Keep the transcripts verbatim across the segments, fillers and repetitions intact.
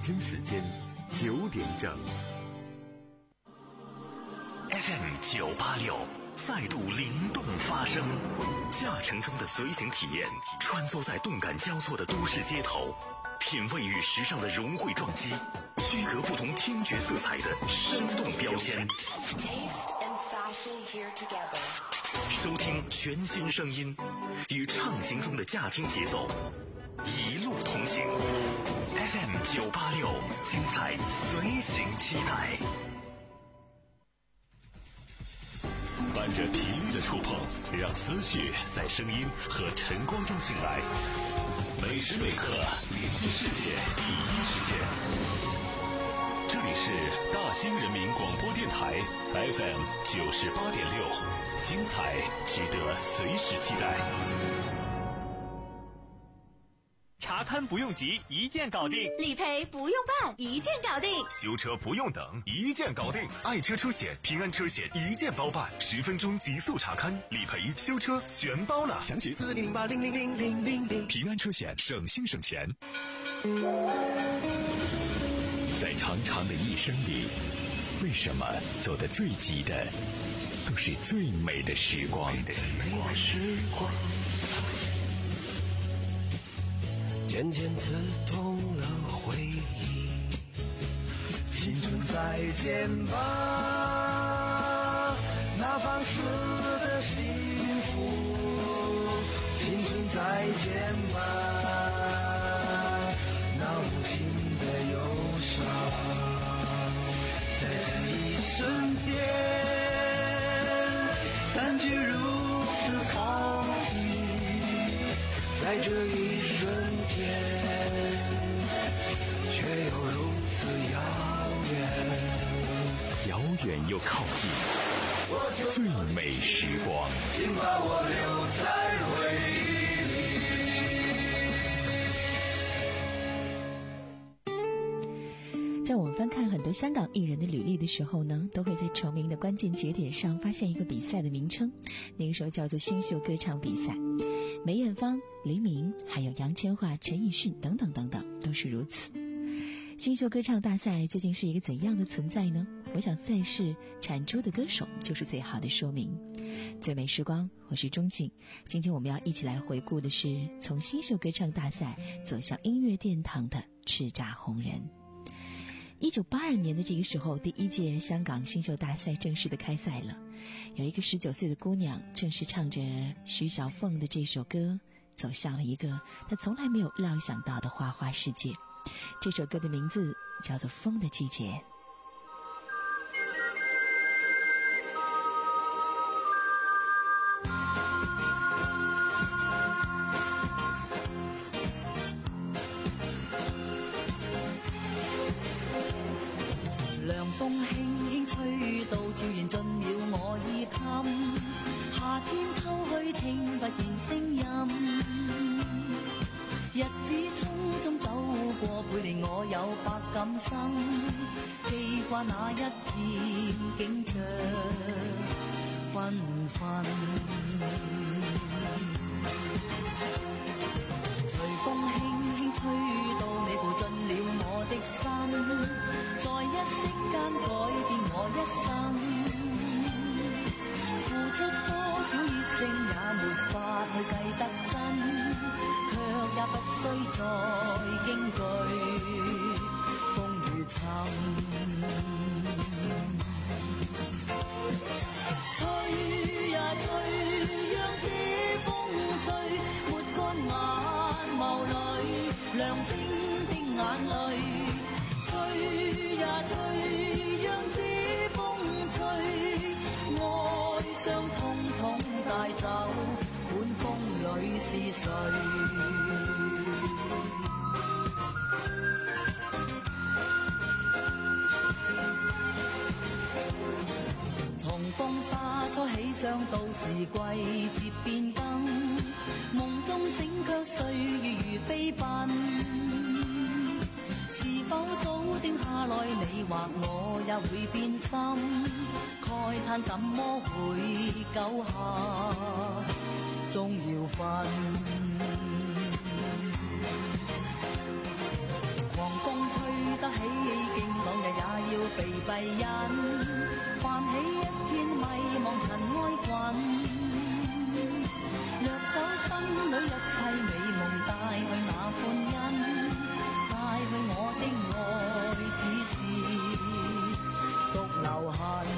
京时间九点整。 F M 九八六再度灵动发声，驾乘中的随行体验，穿梭在动感交错的都市街头，品味与时尚的融汇撞击，区隔不同听觉色彩的生动标签。收听全新声音，与畅行中的驾听节奏，一路同行。F M 九八六，精彩随行期待。伴着频率的触碰，让思绪在声音和晨光中醒来。每时每刻连接世界第一时间。这里是大兴人民广播电台 F M 九十八点六，精彩值得随时期待。 查勘不用急，一键搞定； 理赔不用办，一键搞定； 修车不用等，一键搞定。爱车车险、平安车险一键包办，十分钟极速查勘，理赔、修车全包了。详情四零八零零零零零零。 平安车险，省心省钱。在长长的一生里，为什么走得最急的都是最美的时光？ 渐渐刺痛了回忆，青春再见吧，那放肆的幸福，青春再见吧，那无尽的忧伤，在这一瞬间，感觉如此靠近，在这一瞬间，却又如此遥远， 遥远又靠近，最美时光， 请把我留在回忆里。在我们翻看很多香港艺人的履历的时候呢，都会在成名的关键节点上发现一个比赛的名称，那个时候叫做新秀歌唱比赛。梅艳芳、黎明，还有杨千嬅、陈奕迅等等等等，都是如此。新秀歌唱大赛究竟是一个怎样的存在呢？我想赛事产出的歌手就是最好的说明。最美时光，我是钟静。今天我们要一起来回顾的是从新秀歌唱大赛走向音乐殿堂的叱咤红人。一九八二年的这个时候，第一届香港新秀大赛正式的开赛了。有一个十九岁的姑娘，正是唱着徐小凤的这首歌，走向了一个她从来没有料想到的花花世界。这首歌的名字叫做《风的季节》。 凉風輕輕吹到，悄然進了我衣襟。夏天偷去聽不見聲音，日子匆匆走過，背離我有百感生，記掛那一片景象繽紛。隨風輕輕吹到，你步進了我的心，在一息間改變我一生，付出多少熱誠也沒法去計得真，卻也不需再驚懼風雨侵。吹呀吹，讓這風吹，抹乾眼眸裏亮晶的眼淚。吹呀吹，讓這風吹，愛傷通通帶走，管風裏是誰。從風沙初起上到時季節變更，夢中醒卻歲月如飛奔。是否早定下來，你或我也會變心，慨嘆怎麼會久下終要分。狂風吹得起勁朗日也要被閉忍，泛起一片迷茫塵埃滾，掠走心裏一切美夢，帶去那歡欣，帶去我的愛只是獨留痕。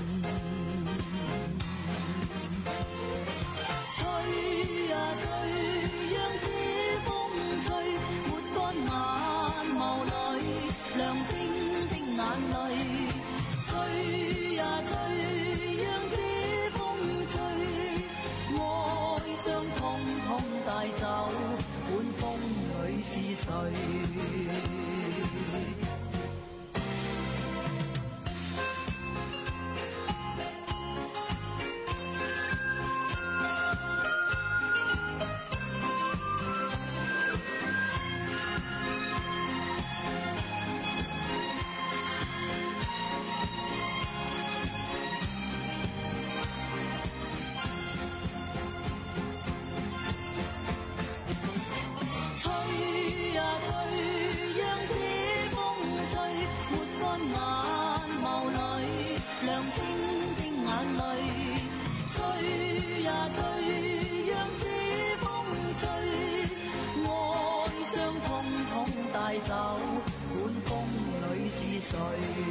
吹啊吹，讓這風吹，抹乾眼眸裏亮晶晶眼淚。吹啊吹，讓這風吹，愛傷通通帶走，管風裏是誰。帶走，管風裏是誰？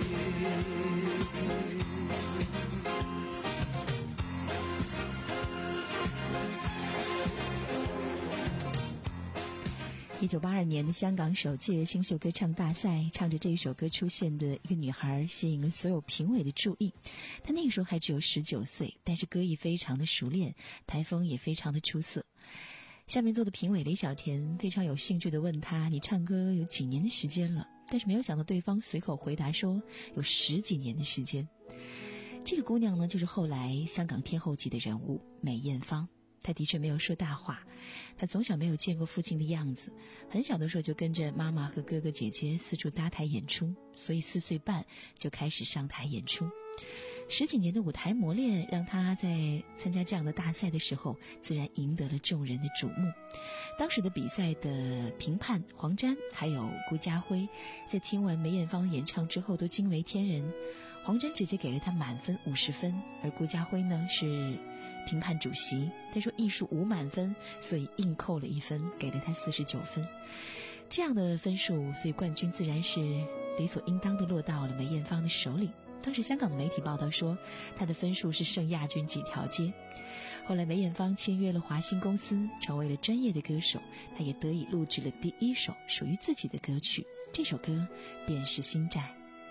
一九八二年的香港首届新秀歌唱大赛，唱着这一首歌出现的一个女孩吸引了所有评委的注意。她那个时候还只有十九岁，但是歌艺非常的熟练，台风也非常的出色。下面坐的评委李小田非常有兴趣地问他：“你唱歌有几年的时间了？”但是没有想到对方随口回答说有十几年的时间。这个姑娘呢，就是后来香港天后级的人物梅艳芳。她的确没有说大话，她从小没有见过父亲的样子，很小的时候就跟着妈妈和哥哥姐姐四处搭台演出，所以四岁半就开始上台演出。十几年的舞台磨练让他在参加这样的大赛的时候自然赢得了众人的瞩目。当时的比赛的评判黄沾还有顾嘉辉在听完梅艳芳演唱之后都惊为天人，黄沾直接给了他满分五十分，而顾嘉辉呢是评判主席，他说艺术无满分，所以硬扣了一分，给了他四十九分。这样的分数，所以冠军自然是理所应当的落到了梅艳芳的手里。当时香港的媒体报道说，她的分数是胜亚军几条街。后来梅艳芳签约了华星公司，成为了专业的歌手，她也得以录制了第一首属于自己的歌曲，这首歌便是《心债》。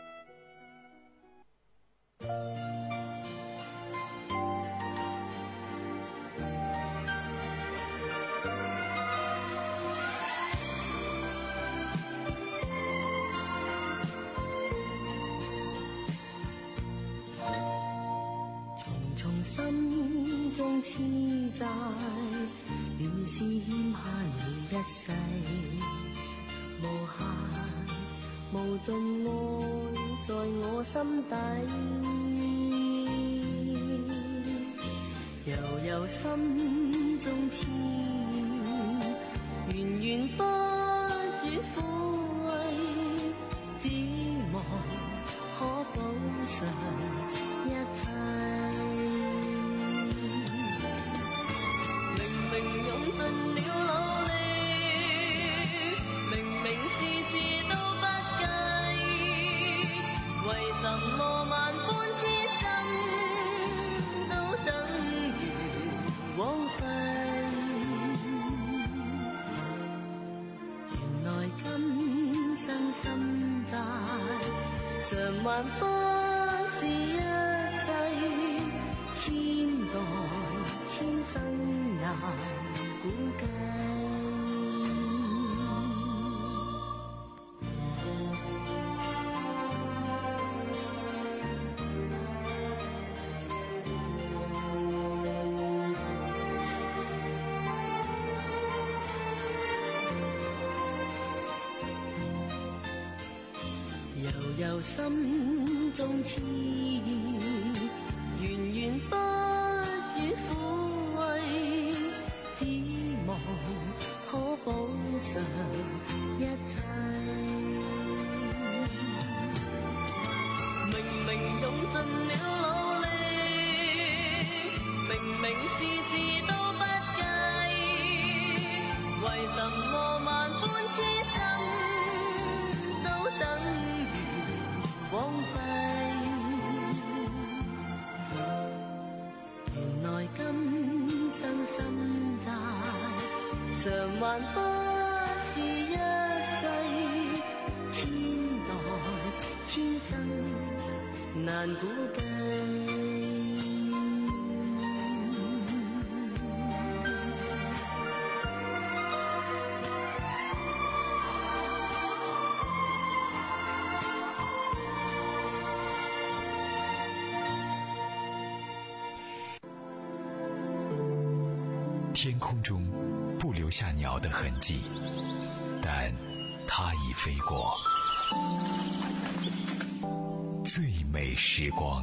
心中痴債，原是欠下你一世，無限無盡愛在我心底，悠悠心中痴怨，源源不絕撫慰，指望可補償一切。償還不是一世，千代千生難估計。悠悠心中痴意，源源不絕撫慰，指望可補償一切。 償還不是一世，千代千生難估計。 天空中不留下鸟的痕迹，但它已飞过。最美时光，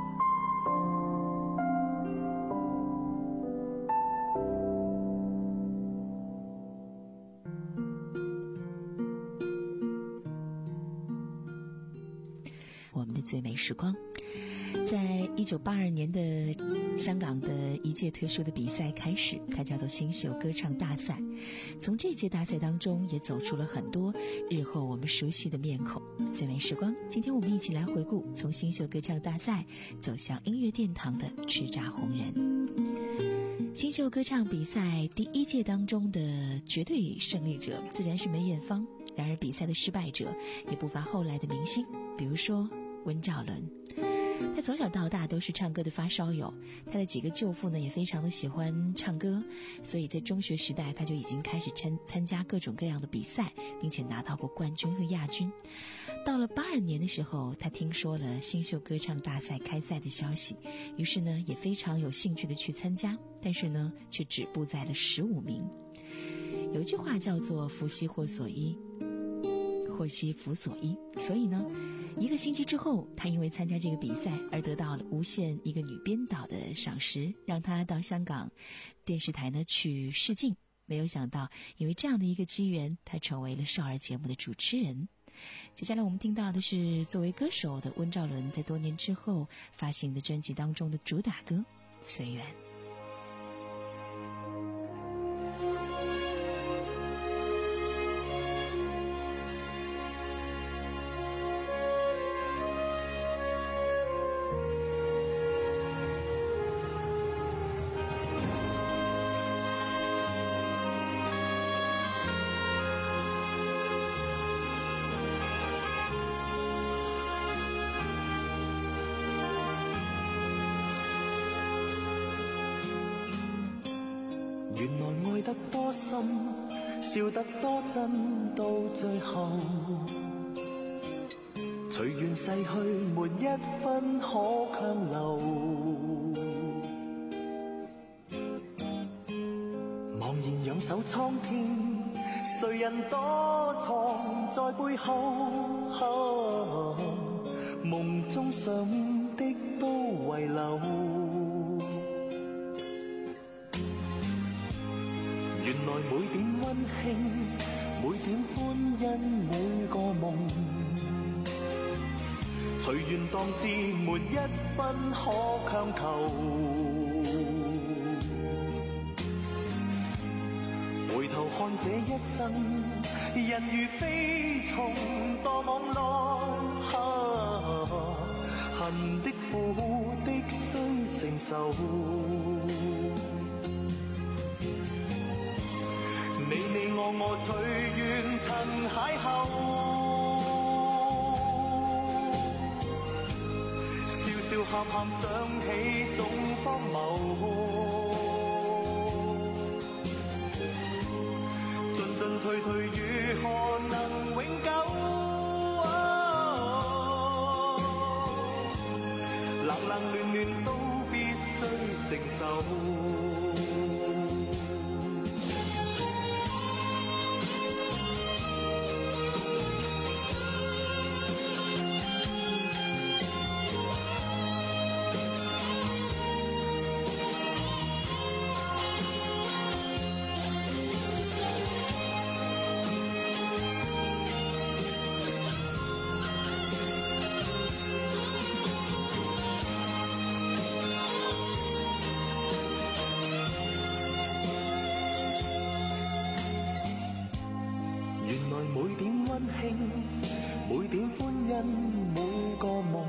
我们的最美时光。在一九八二年的香港的一届特殊的比赛开始，它叫做新秀歌唱大赛。从这届大赛当中也走出了很多日后我们熟悉的面孔。最美时光，今天我们一起来回顾从新秀歌唱大赛走向音乐殿堂的叱咤红人。新秀歌唱比赛第一届当中的绝对胜利者自然是梅艳芳，然而比赛的失败者也不乏后来的明星，比如说温兆伦。他从小到大都是唱歌的发烧友，他的几个舅父呢也非常的喜欢唱歌，所以在中学时代他就已经开始参参加各种各样的比赛，并且拿到过冠军和亚军。到了八二年的时候，他听说了新秀歌唱大赛开赛的消息，于是呢也非常有兴趣的去参加，但是呢却止步在了十五名。有一句话叫做福兮祸所依，祸兮福所依，所以呢一个星期之后，他因为参加这个比赛而得到了无线一个女编导的赏识，让他到香港电视台呢去试镜。没有想到因为这样的一个机缘，他成为了少儿节目的主持人。接下来我们听到的是作为歌手的温兆伦在多年之后发行的专辑当中的主打歌《随缘》。 原來愛得多深，笑得多真，到最後隨緣逝去，沒一分可強留。茫然仰首蒼天，誰人躲藏在背後？啊、夢中想的都遺留。原來每點溫馨，每點歡欣，每個夢，隨緣當至，沒一分可強求。回頭看這一生，人如飛蟲墮網內，啊、恨的苦的須承受。你你我我隨緣曾邂逅，笑笑喊喊想起總荒謬，進進退退如何能永久？啊、冷冷暖暖都必須承受。每點溫馨，每點歡欣，每個夢，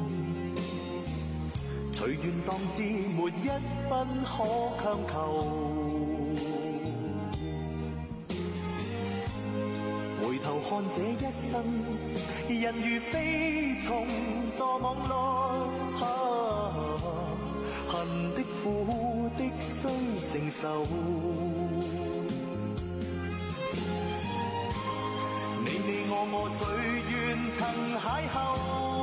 隨緣當至，沒一分可強求。 看這一生，人如飛蟲墮網內，啊，恨的苦的須承受。你你我我最願曾邂逅，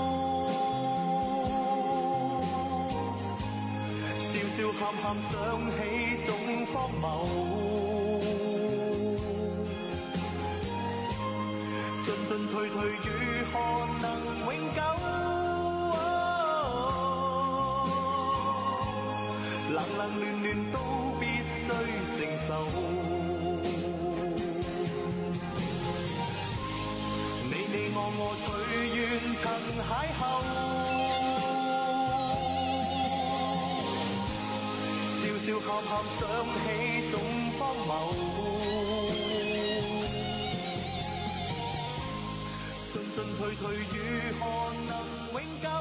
笑笑喊喊想起總荒謬。進進退退如何能永久？冷冷暖暖都必須承受。你你我我最願曾邂逅，笑笑喊喊想起總荒謬。進退退如何能永久？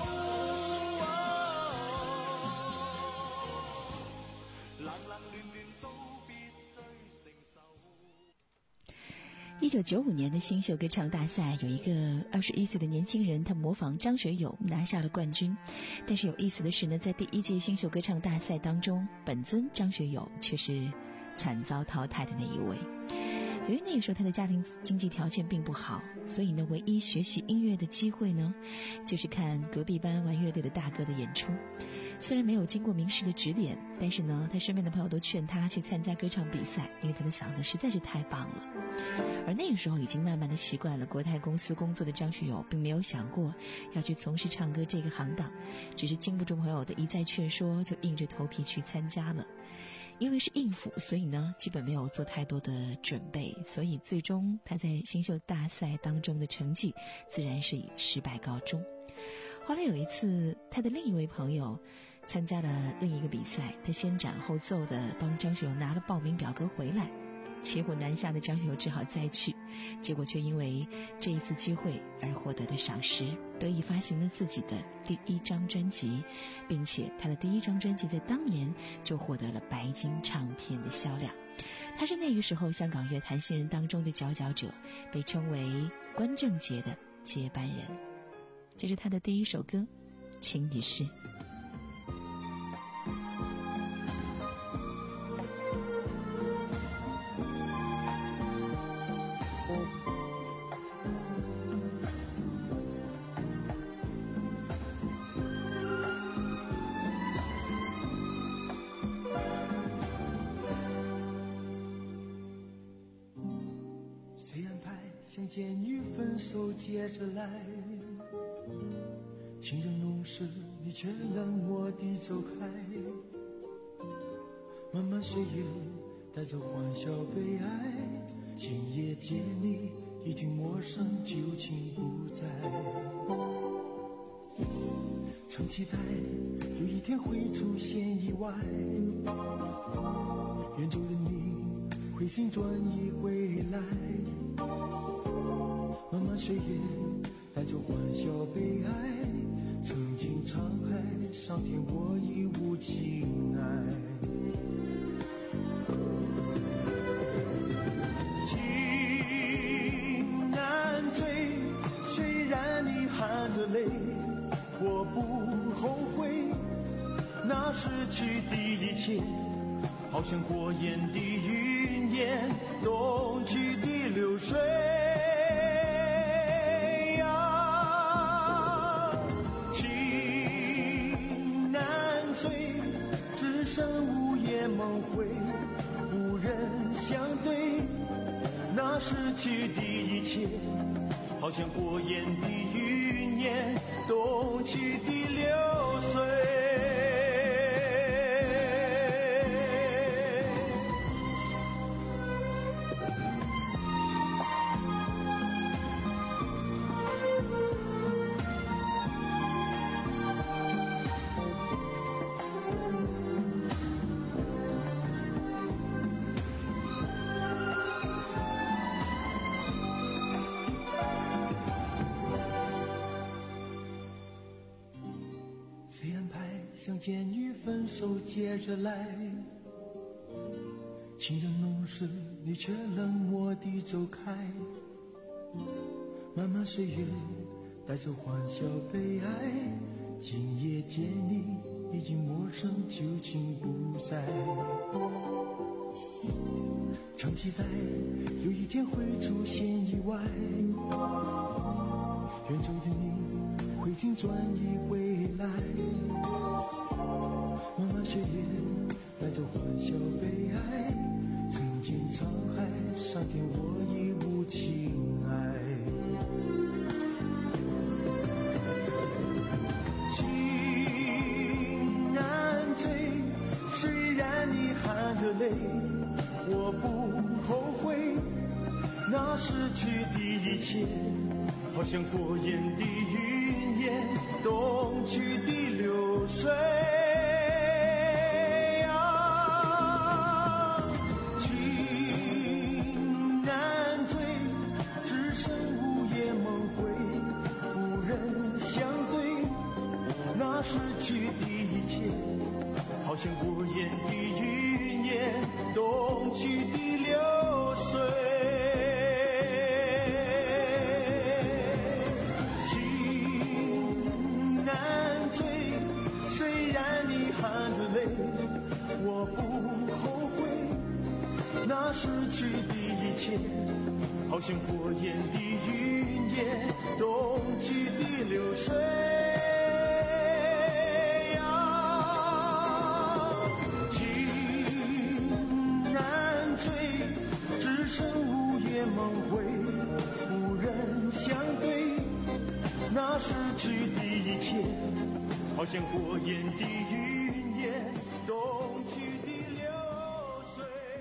冷冷暖暖都必須承受。 一九九五年的新秀歌唱大赛，有一个二十一岁的年轻人，他模仿张学友拿下了冠军。但是有意思的是呢，在第一届新秀歌唱大赛当中，本尊张学友却是惨遭淘汰的那一位。由于那个时候他的家庭经济条件并不好，所以呢，唯一学习音乐的机会呢，就是看隔壁班玩乐队的大哥的演出。虽然没有经过名师的指点，但是呢，他身边的朋友都劝他去参加歌唱比赛，因为他的嗓子实在是太棒了。而那个时候已经慢慢的习惯了国泰公司工作的张学友，并没有想过要去从事唱歌这个行当，只是经不住朋友的一再劝说，就硬着头皮去参加了。因为是应付，所以呢基本没有做太多的准备，所以最终他在新秀大赛当中的成绩自然是以失败告终。后来有一次，他的另一位朋友参加了另一个比赛，他先斩后奏的帮张学友拿了报名表格回来，骑虎难下的张学友只好再去，结果却因为这一次机会而获得了赏识，得以发行了自己的第一张专辑，并且他的第一张专辑在当年就获得了白金唱片的销量。他是那个时候香港乐坛新人当中的佼佼者，被称为关正杰的接班人。这是他的第一首歌《情与事》。 谁安排相见与分手接着来？情人浓时，你却冷漠地走开。漫漫岁月带着欢笑悲哀，今夜见你已经陌生，旧情不在。曾期待有一天会出现意外，远走的你回心转意归来。漫漫岁月带着欢笑悲哀，曾经沧海桑田我已无情爱。情难醉，虽然你含着泪，我不后悔。那失去的一切，好像火焰的云烟，东去的流水。午夜梦回，无人相对。那失去的一切，好像火焰的云烟，东去的流水。相见与分手接着来，情人浓时，你却冷漠地走开。 漫漫岁月带走欢笑悲哀，今夜见你已经陌生，旧情不在，常期待有一天会出现意外，远走的你会尽转意回来，漫漫岁月带走欢笑悲哀，曾经沧海桑田我已无情爱，情难醉，虽然你含着泪，我不后悔那失去的一切，好像过眼的云烟，东去的流水啊，情难醉，只剩午夜梦回，无人相对，那失去的一切，好像过眼的云烟，东去的流水，情难醉，虽然你含着泪，我不后悔那失去的一切，好像过眼的云烟，东去的流水梦回，无人相对，那失去的一切，好像过眼的云烟，东去的流水。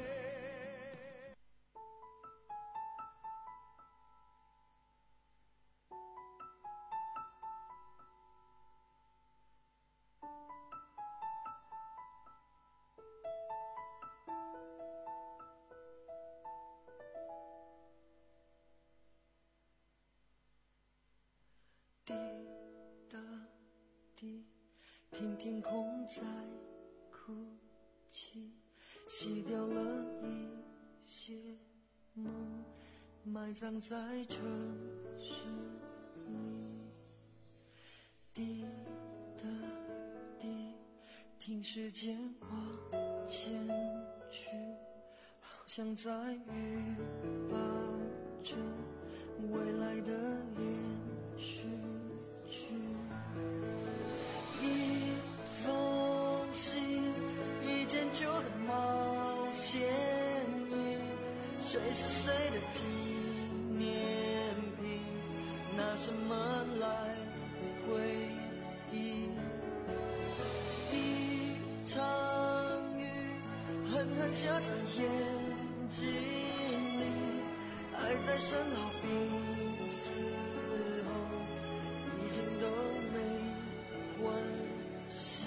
滴答滴，听天空在哭泣，洗掉了一些梦，埋葬在城市里。滴答滴，听时间往前去，好像在预报着未来的连续剧。一封信，一件旧的毛线衣，谁是谁的纪念品，拿什么来回忆？一场雨，狠狠下在眼睛里，爱在身后彼此后，已经都没关系。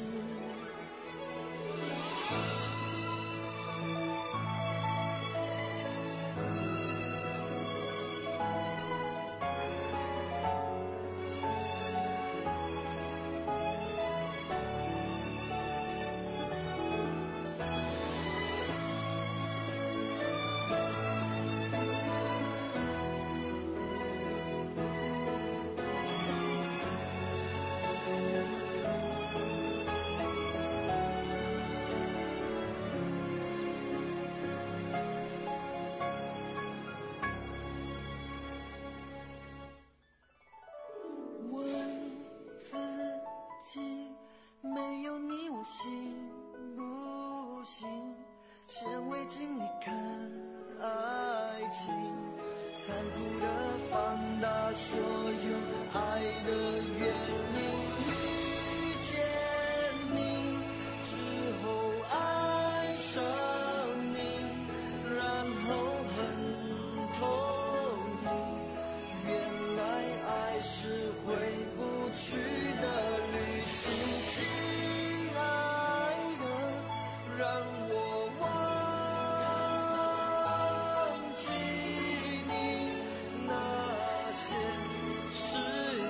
行不行？先为经历看爱情，残酷的放大所有爱的原因。遇见你之后爱上你，然后很透明，原来爱是回不去的旅行。让我忘记你那些事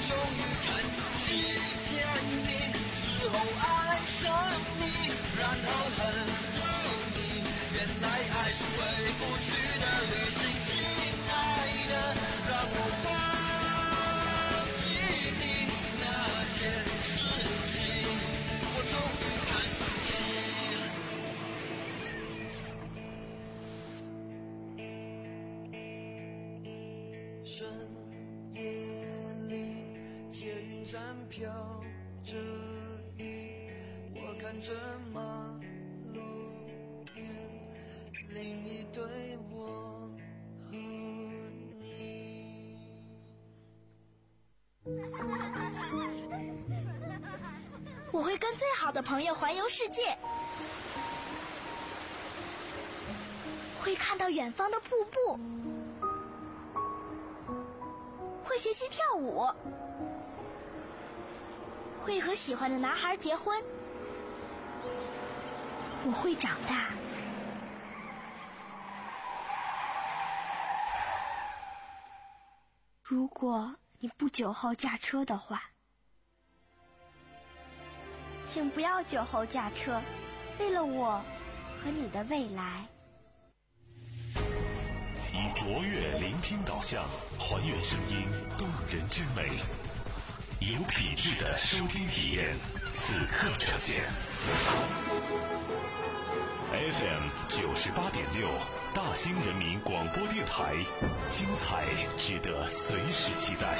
终于看见你之后爱上你，然后恨你，原来爱是回不去的旅行，亲爱的，让我忘记你那些事情，我终于看见。深夜里，捷运站飘着雨，我看着马路边另一对我和你。 我会跟最好的朋友环游世界，会看到远方的瀑布，会学习跳舞，会和喜欢的男孩结婚。我会长大。如果你不酒后驾车的话，请不要酒后驾车，为了我和你的未来。 以卓越聆听导向，还原声音动人之美，有品质的收听体验，此刻呈现。F M 九十八点六，大兴人民广播电台，精彩值得随时期待。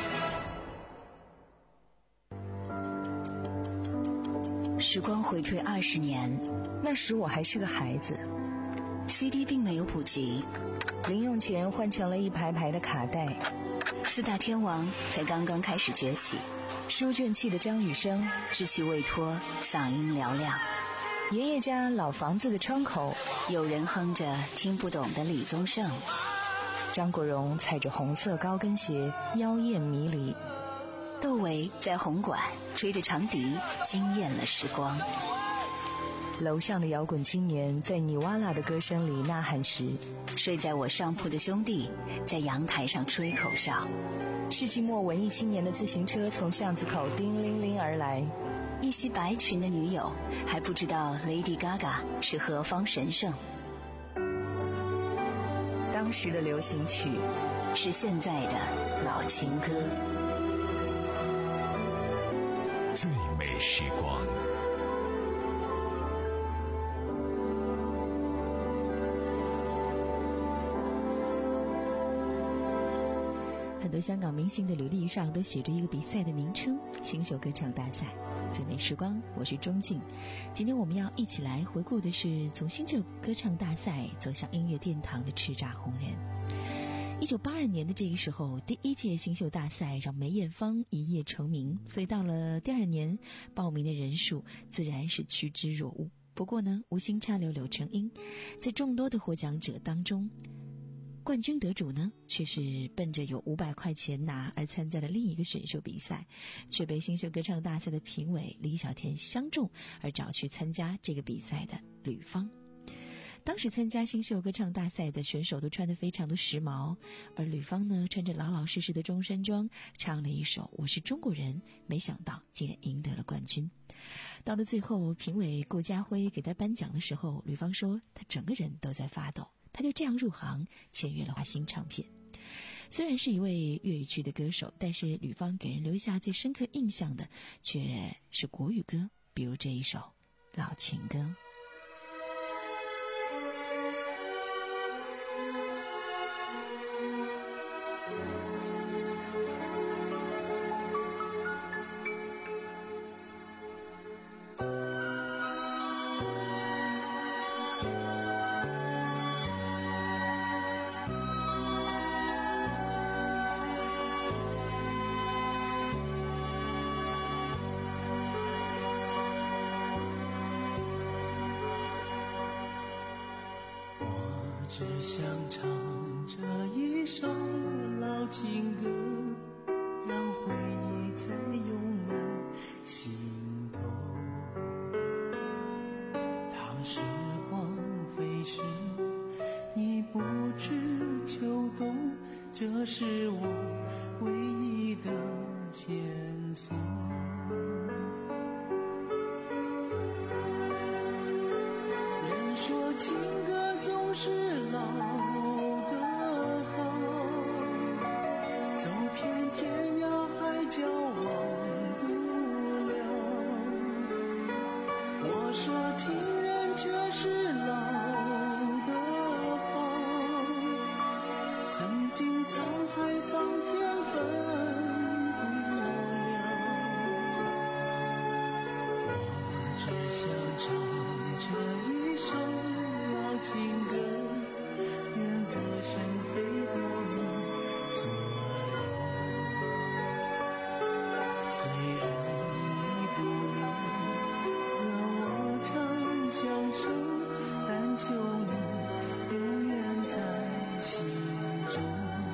时光回退二十年， 那时我还是个孩子 ，C D 并没有普及， 零用钱换成了一排排的卡带， 四大天王才刚刚开始崛起， 书卷气的张雨生， 稚气未脱，嗓音嘹亮。 爷爷家老房子的窗口， 有人哼着听不懂的李宗盛。 张国荣踩着红色高跟鞋，妖艳迷离。 窦唯在红馆吹着长笛，惊艳了时光。 楼上的摇滚青年在尼瓦拉的歌声里呐喊时， 睡在我上铺的兄弟在阳台上吹口哨。 世纪末文艺青年的自行车从巷子口叮铃铃而来， 一袭白裙的女友还不知道 Lady Gaga 是何方神圣。 当时的流行曲是现在的老情歌。 最美时光， 很多香港明星的履历上都写着一个比赛的名称——新秀歌唱大赛。最美时光，我是钟静。今天我们要一起来回顾的是从新秀歌唱大赛走向音乐殿堂的叱咤红人。一九八二年的这个时候，第一届新秀大赛让梅艳芳一夜成名，所以到了第二年，报名的人数自然是趋之若鹜。不过呢，无心插柳柳成荫，在众多的获奖者当中，冠军得主呢，却是奔着有五百块钱拿而参加了另一个选秀比赛，却被新秀歌唱大赛的评委李小田相中而找去参加这个比赛的吕方。当时参加新秀歌唱大赛的选手都穿得非常的时髦，而吕方呢，穿着老老实实的中山装，唱了一首《我是中国人》，没想到竟然赢得了冠军。到了最后，评委顾家辉给他颁奖的时候，吕方说他整个人都在发抖。他就这样入行，签约了华星唱片。虽然是一位粤语区的歌手，但是吕方给人留下最深刻印象的却是国语歌，比如这一首《老情歌》。 只想唱这一首老情歌，让回忆再涌满心头。当时光飞逝，已不知秋冬，这是我唯一的交往不了。我说情人却是老的好，曾经沧海桑田分不了。我只想唱这一首老情歌，愿歌声飞到你左右。虽然你不能和我长相守，但求你永远在心中。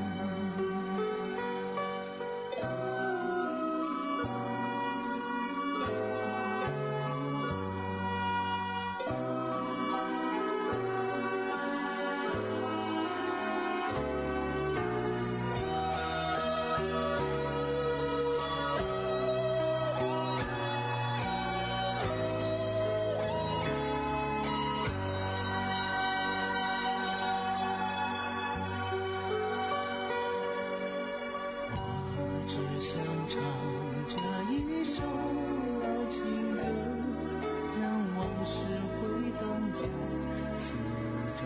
只想唱这一首老情歌，让往事回荡在四周。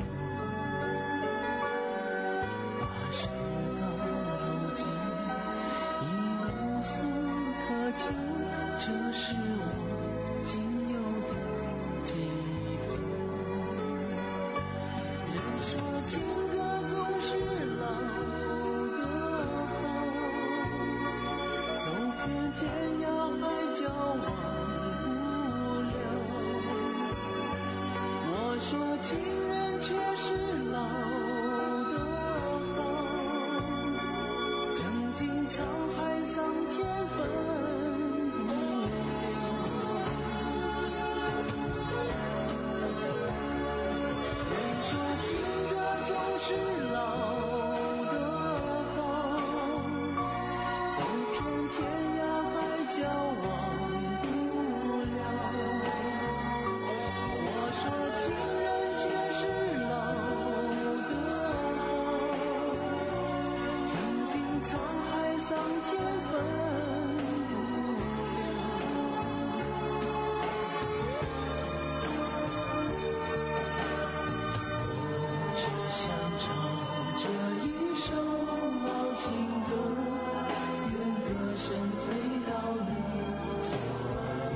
把事到如今已无所可求，这是我仅有的寄托。人说情歌总是老的走遍天涯海角忘不了。我说情人却是老的好，曾经沧海桑田分不了。人说情歌总是老天涯海角忘不了。我说情人却是老的好，曾经沧海桑田分不了。我只想唱这一首老情歌，歌声飞到你左右。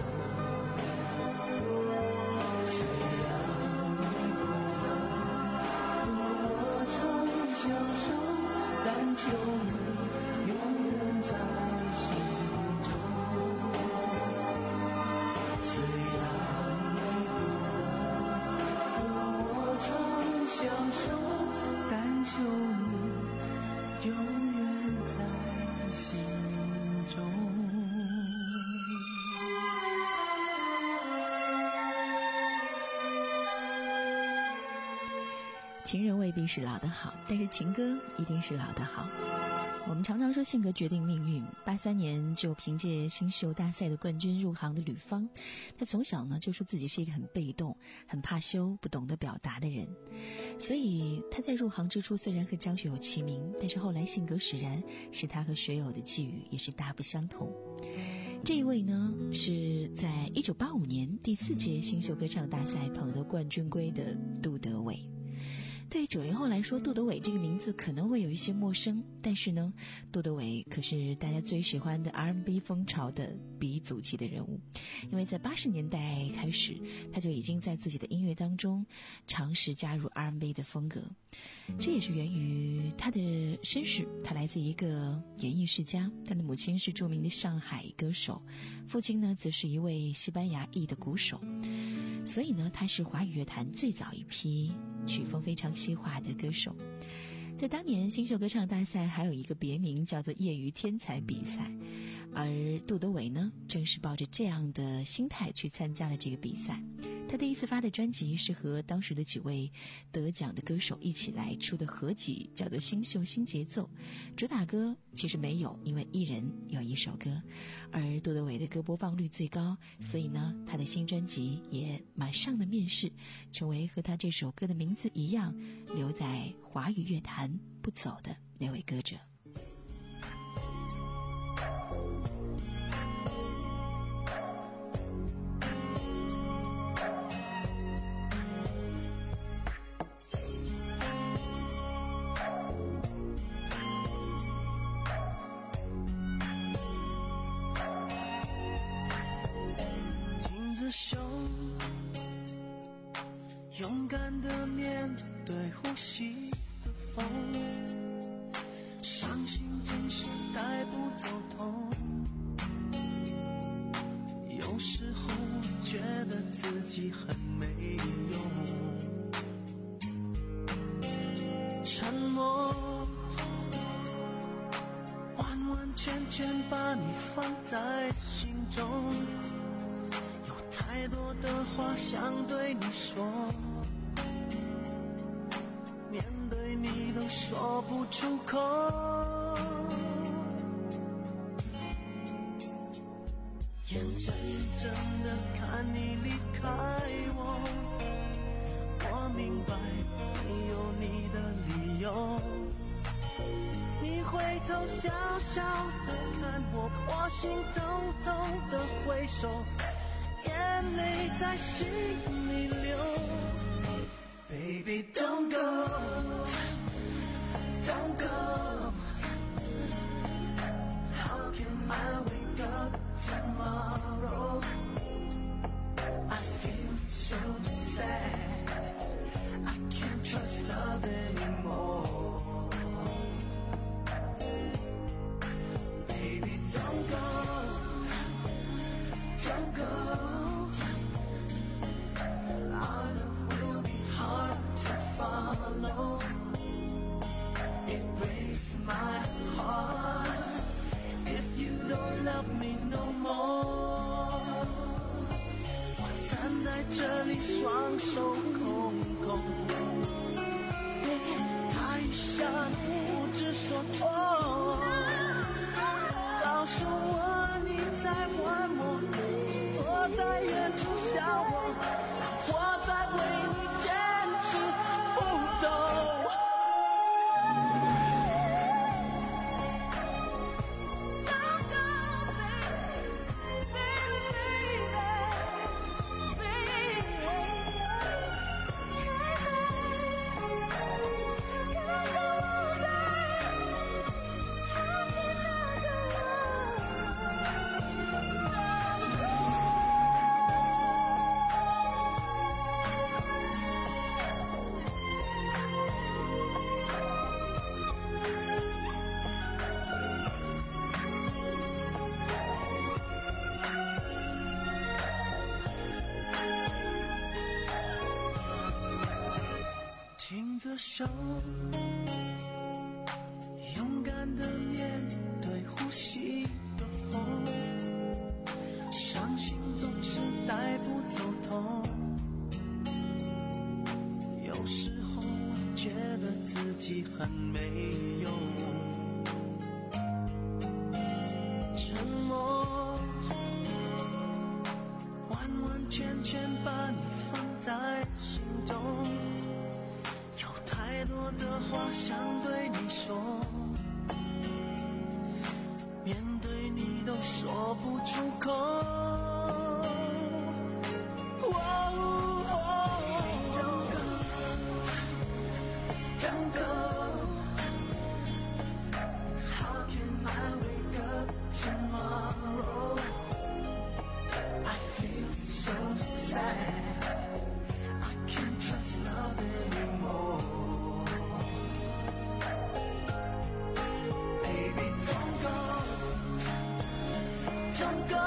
虽然你不能和我长相守，但求你永远在心中。虽然你不能和我长相守，但求你永远在心中。 情人未必是老的好，但是情歌一定是老的好。我们常常说性格决定命运。八三年就凭借新秀大赛的冠军入行的吕方，他从小呢就说自己是一个很被动、很怕羞、不懂得表达的人。所以他在入行之初虽然和张学友齐名，但是后来性格使然，使他和学友的际遇也是大不相同。这一位呢，是在一九八五年第四届新秀歌唱大赛捧得冠军归的杜德伟。对于九零后来说，杜德伟这个名字可能会有一些陌生，但是呢，杜德伟可是大家最喜欢的 R and B 风潮的鼻祖级的人物。因为在八十年代开始，他就已经在自己的音乐当中尝试加入 R and B 的风格。这也是源于他的身世，他来自一个演艺世家，他的母亲是著名的上海歌手，父亲呢则是一位西班牙裔的鼓手。所以呢，他是华语乐坛最早一批曲风非常西化的歌手。在当年新秀歌唱大赛还有一个别名叫做业余天才比赛，而杜德伟呢正是抱着这样的心态去参加了这个比赛。他第一次发的专辑是和当时的几位得奖的歌手一起来出的合集，叫做《新秀新节奏》。主打歌其实没有，因为一人有一首歌，而杜德伟的歌播放率最高，所以呢他的新专辑也马上的面世，成为和他这首歌的名字一样留在华语乐坛不走的那位歌者。 着手，勇敢地面对呼吸的风，伤心总是带不走痛，有时候我觉得自己很没用，沉默完完全全把你放在心中，有太多的话想对你说，面对你都说不出口，眼睁睁地看你离开我，我明白你有你的理由，你回头笑笑地看我，我心痛痛地挥手，眼泪在心里流。Baby don't go, don't go, how can I wake up tomorrow, I feel so sad, I can't trust love anymore, baby don't go, don't go, our love will be hard to follow, it breaks my heart if you don't love me no more, 我站在这里双手空空，大雨下不知所措，告诉我你在玩我，躲在远处笑我，我在为你坚持不走。牵着手，勇敢地面对呼吸的风，伤心总是带不走痛，有时候我觉得自己很没用，沉默完完全全把你放在心中，太多的话想对你说，面对你都说不出口。Don't go, don't go. How can I wake up tomorrow? I feel so sad. I can't trust love anymore.Don't go,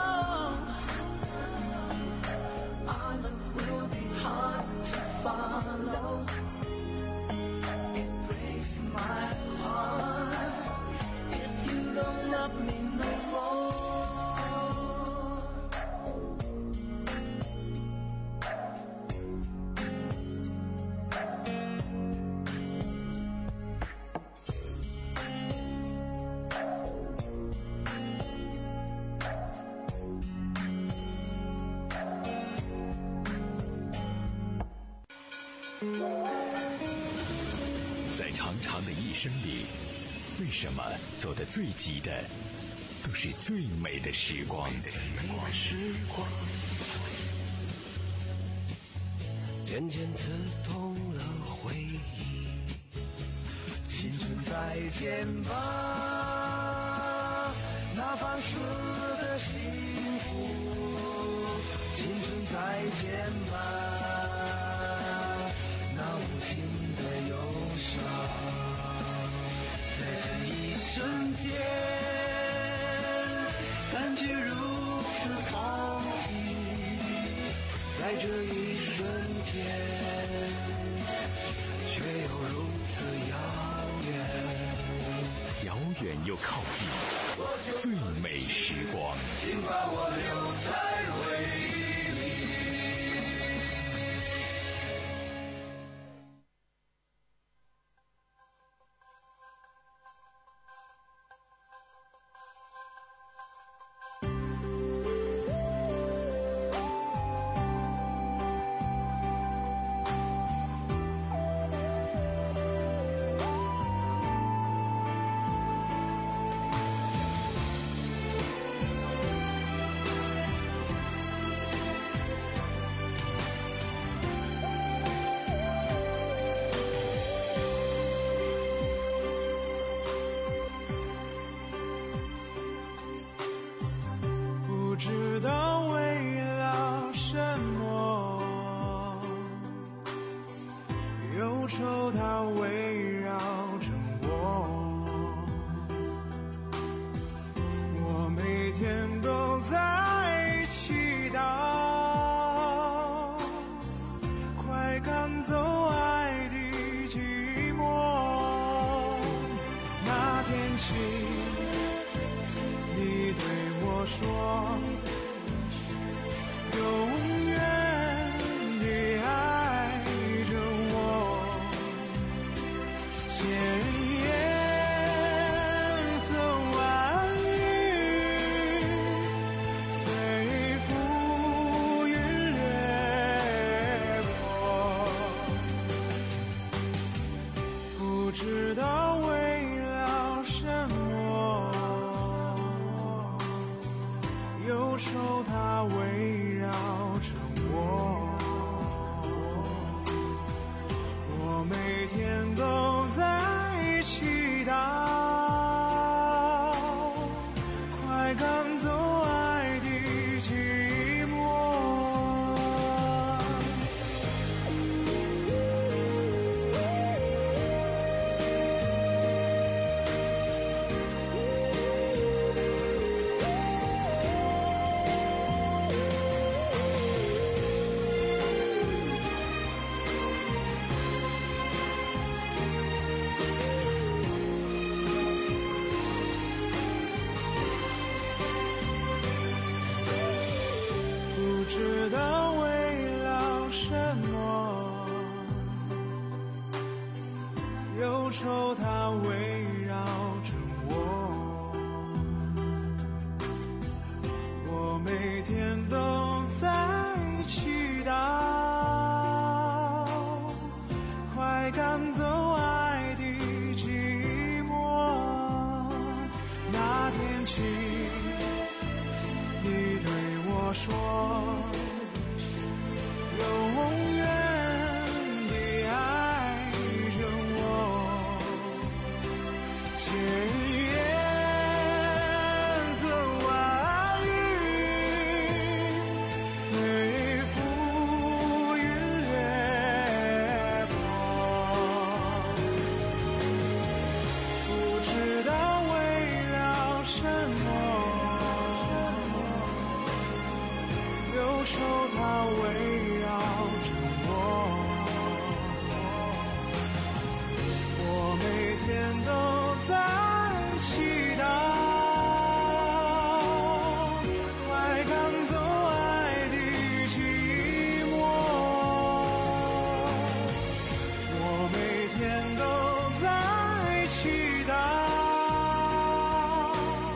our love will be hard to follow, it breaks my heart if you don't love me no more. 在长长的一生里，为什么走得最急的都是最美的时光？ 渐渐刺痛了回忆，青春再见吧，那放肆的幸福，青春再见吧，那无尽的忧伤，在这一瞬间，感觉如此靠近，在这一瞬间，却又如此遥远， 遥远又靠近，最美时光。 请把我留在回忆里。 不知道为了什么，忧愁它围绕着我，我每天都在祈祷，快赶走爱的寂寞。那天起，你对我说，永远地爱着我，千言和万语随浮云掠过，不知道为了什么，忧愁它围绕着我，我每天都在祈祷，快赶走爱的寂寞。不知道为了什么，忧愁它围绕着我，我每天都在祈祷，快赶走爱的寂寞。那天起，你对我说，永远地爱着我，千言和万语随浮云掠过，不知道为了什么，忧愁它围绕着我，我每天都在祈祷，快赶走爱的寂寞。我每天都在祈祷，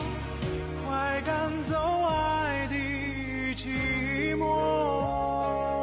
快赶走爱的寂寞。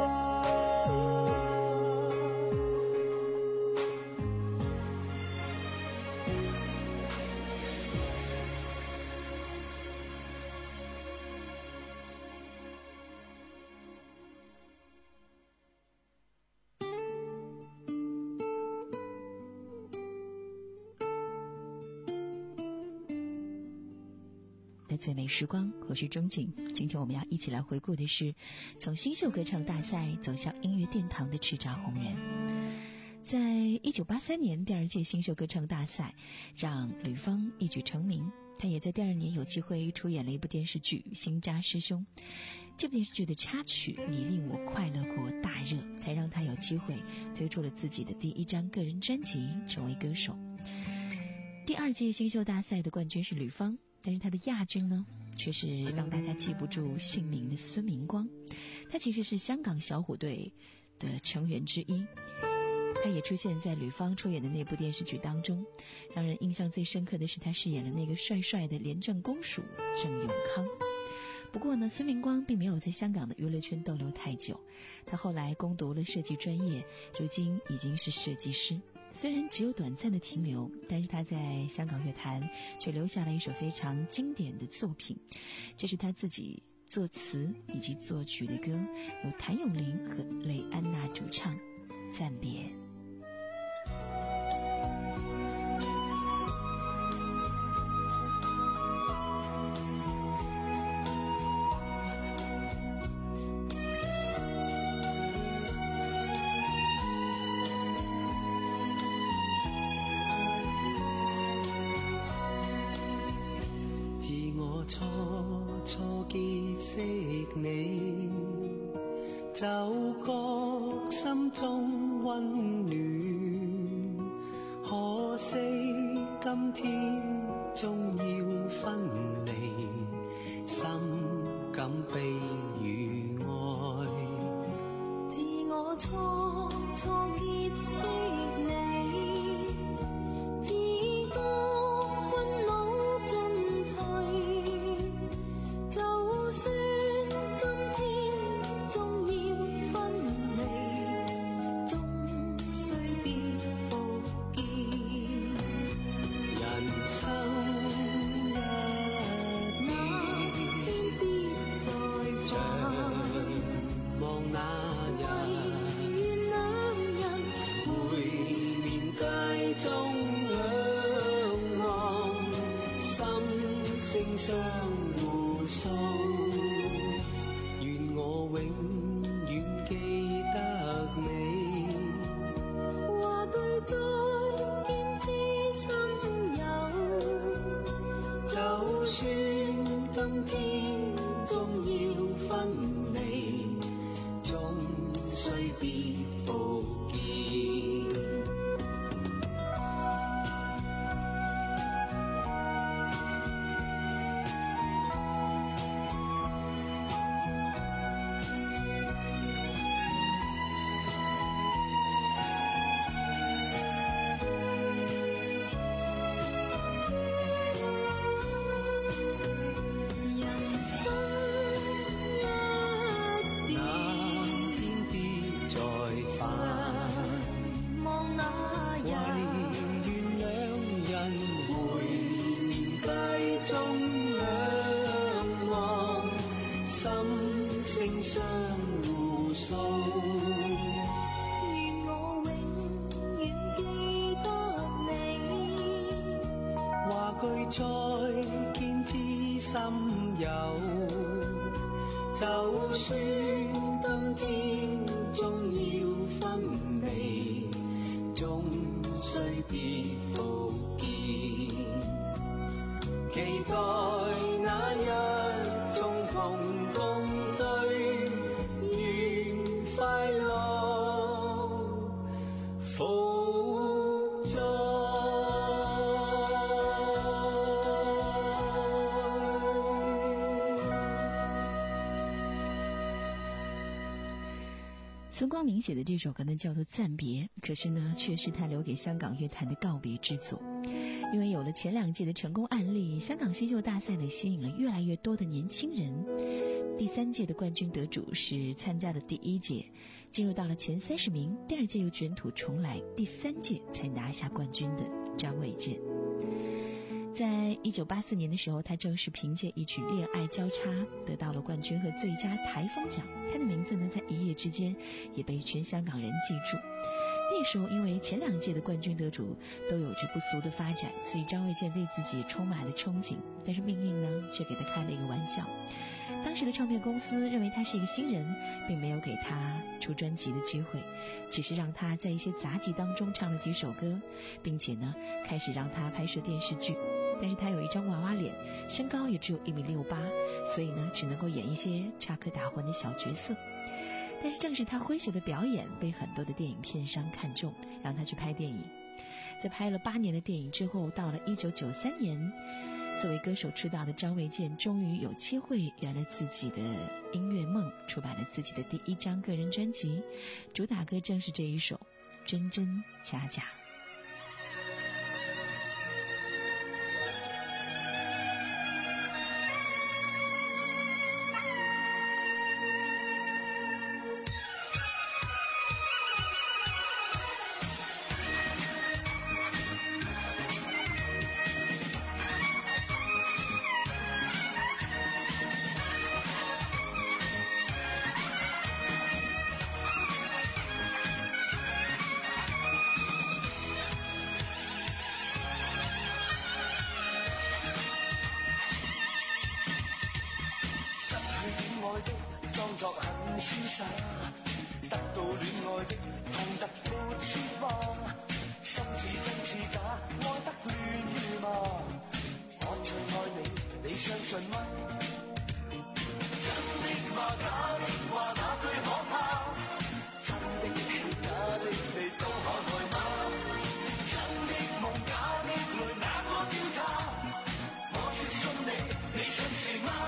的最美时光，我是钟景。今天我们要一起来回顾的是从新秀歌唱大赛走向音乐殿堂的叱咤红人。在一九八三年第二届新秀歌唱大赛让吕方一举成名，他也在第二年有机会出演了一部电视剧《新扎师兄》。这部电视剧的插曲《你令我快乐过》大热，才让他有机会推出了自己的第一张个人专辑，成为歌手。第二届新秀大赛的冠军是吕方，但是他的亚军呢，却是让大家记不住姓名的孙明光。他其实是香港小虎队的成员之一，他也出现在吕方出演的那部电视剧当中。让人印象最深刻的是他饰演了那个帅帅的廉政公署郑永康。不过呢，孙明光并没有在香港的娱乐圈逗留太久，他后来攻读了设计专业，如今已经是设计师。虽然只有短暂的停留，但是他在香港乐坛却留下了一首非常经典的作品，这是他自己作词以及作曲的歌，由谭咏麟和雷安娜主唱，《暂别》。 初初結識你，就覺心中溫暖。可惜今天終要分離，心感悲與愛。 自我初初結識你，自覺困惱盡除。 相互訴，願我永遠記得你。 話對再見知心友， 就算今天終要分離，終須別復見。再見知心友，就算今天終要分離，終須別復見。期待那日重逢共對，願快樂復在。 孙光明写的这首歌呢叫做《暂别》，可是呢却是他留给香港乐坛的告别之作。因为有了前两届的成功案例，香港新秀大赛呢吸引了越来越多的年轻人。第三届的冠军得主是参加的第一届，进入到了前三十名，第二届又卷土重来，第三届才拿下冠军的张卫健。在一九八四年的时候，他正是凭借一曲《恋爱交叉》得到了冠军和最佳台风奖。他的名字呢，在一夜之间也被全香港人记住。 那时候因为前两届的冠军得主都有着不俗的发展，所以张卫健对自己充满了憧憬，但是命运呢却给他开了一个玩笑。当时的唱片公司认为他是一个新人，并没有给他出专辑的机会，只是让他在一些杂技当中唱了几首歌，并且呢开始让他拍摄电视剧。但是他有一张娃娃脸，身高也只有一米六八，所以呢只能够演一些插科打诨的小角色。但是正是他诙谐的表演被很多的电影片商看中，让他去拍电影。在拍了八年的电影之后，到了一九九三年，作为歌手出道的张卫健终于有机会圆了自己的音乐梦，出版了自己的第一张个人专辑，主打歌正是这一首《真真假假》。 作很瀟灑，得到戀愛的痛得沒説話，心似真似假，愛得亂如麻。我最愛你，你相信嗎？真的嗎？假的話哪句可怕？真的戲，假的你都可愛嗎？真的夢，假的淚，哪個調查？我說信你，你信是嗎？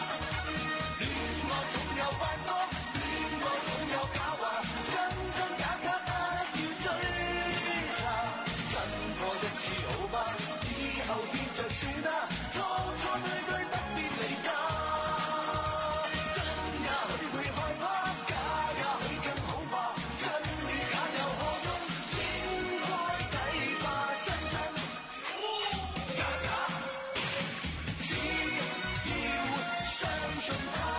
總有幻覺，戀愛總有假話，真真假假不要追查，真過一次好吧，以後變着算啦，錯錯對對不必理他，真也許會害怕，假也許更好吧，真與假又何用，應該睇吧，真真假假，只要相信他。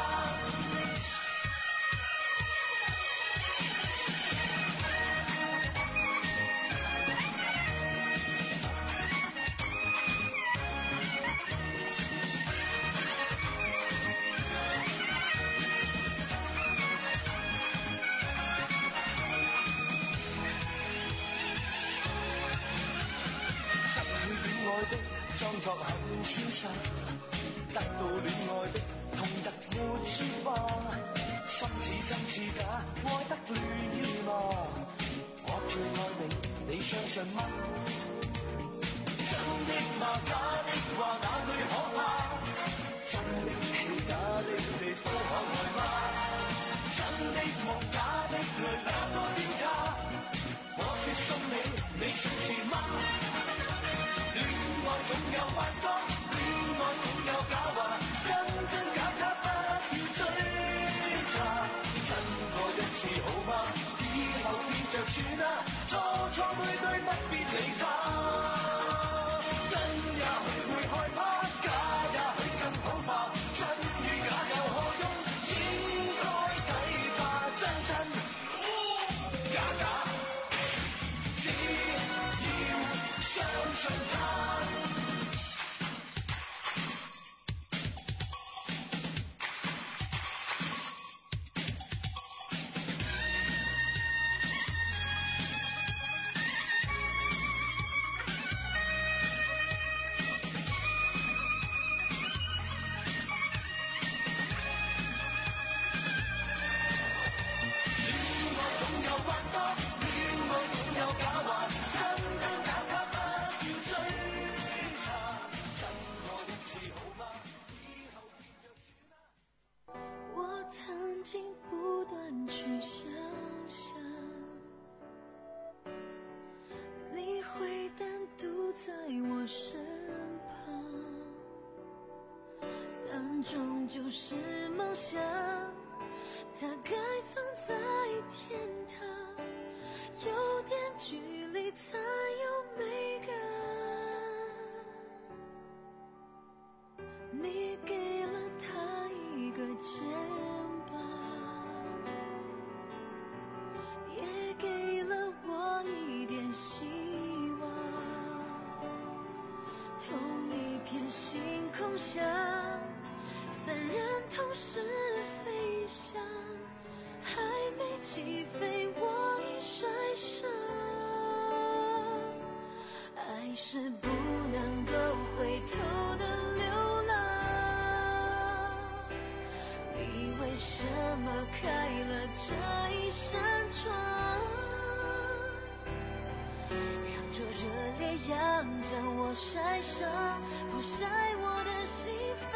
裝作很瀟灑，得到戀愛的痛得沒説話，心似真似假，愛得亂如麻。我最愛你，你相信嗎？真的嗎？假的話哪裏可怕？真的戲，假的你都可愛嗎？真的夢，假的淚，哪個調查？我說信你，你信是嗎？戀愛總有幻覺，戀愛總有假話，真真假假不要追查，真過一次好嗎？以後變着算啦，錯錯對對不必理他，真也許會害怕，假也許更好吧，真與假又何用，應該睇吧，真真假假，只要相信他。 终究是梦想，它该放在天堂，有点距离才有美感。你给了他一个肩膀，也给了我是不能够回头的流浪，你为什么开了这一扇窗，让灼热烈阳将我晒伤，不晒我的心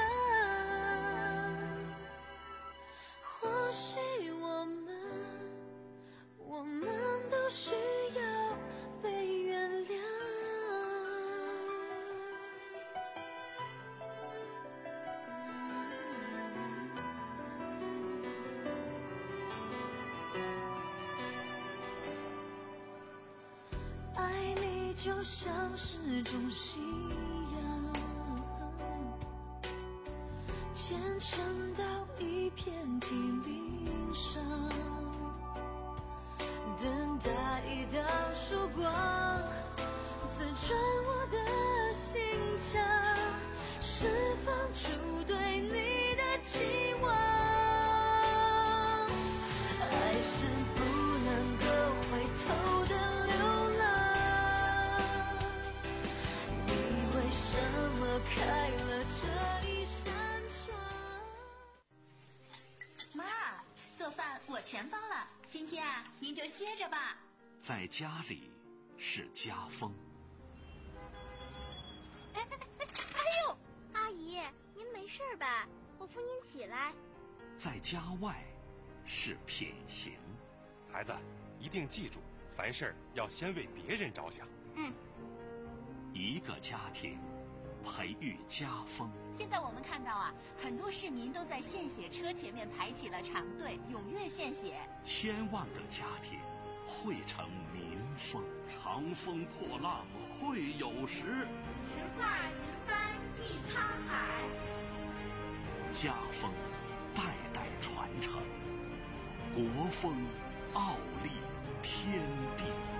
房。或许我们我们都需要被原谅。爱你就像是种信仰，虔诚到一片体鳞伤，等待一道曙光刺穿我的心墙，释放出对你的期望。爱是不能够回头的流浪，你为什么开了这一扇窗？ 妈，做饭我全包了，今天啊，您就歇着吧。 在家里是家风。 哎哎哎哎呦，阿姨，您没事吧？我扶您起来。 在家外是品行。 孩子，一定记住，凡事要先为别人着想。 嗯。 一个家庭培育家风。 现在我们看到啊，很多市民都在献血车前面排起了长队，踊跃献血。 千万个家庭汇成民风，长风破浪会有时， 直挂云帆济沧海。 家风代代传承，国风傲立天地。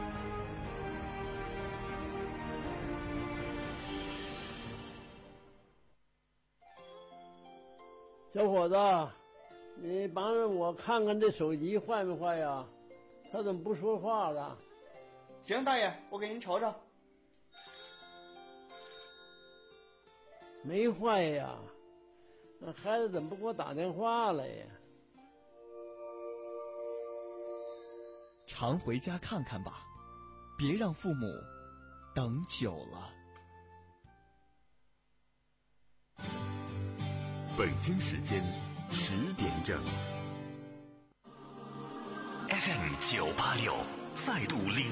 小伙子，你帮着我看看这手机坏没坏呀？他怎么不说话了？ 行，大爷，我给您瞅瞅。 没坏呀，那孩子怎么不给我打电话了呀？ 常回家看看吧，别让父母等久了。 北京时间十点整。 F M 九八六再度领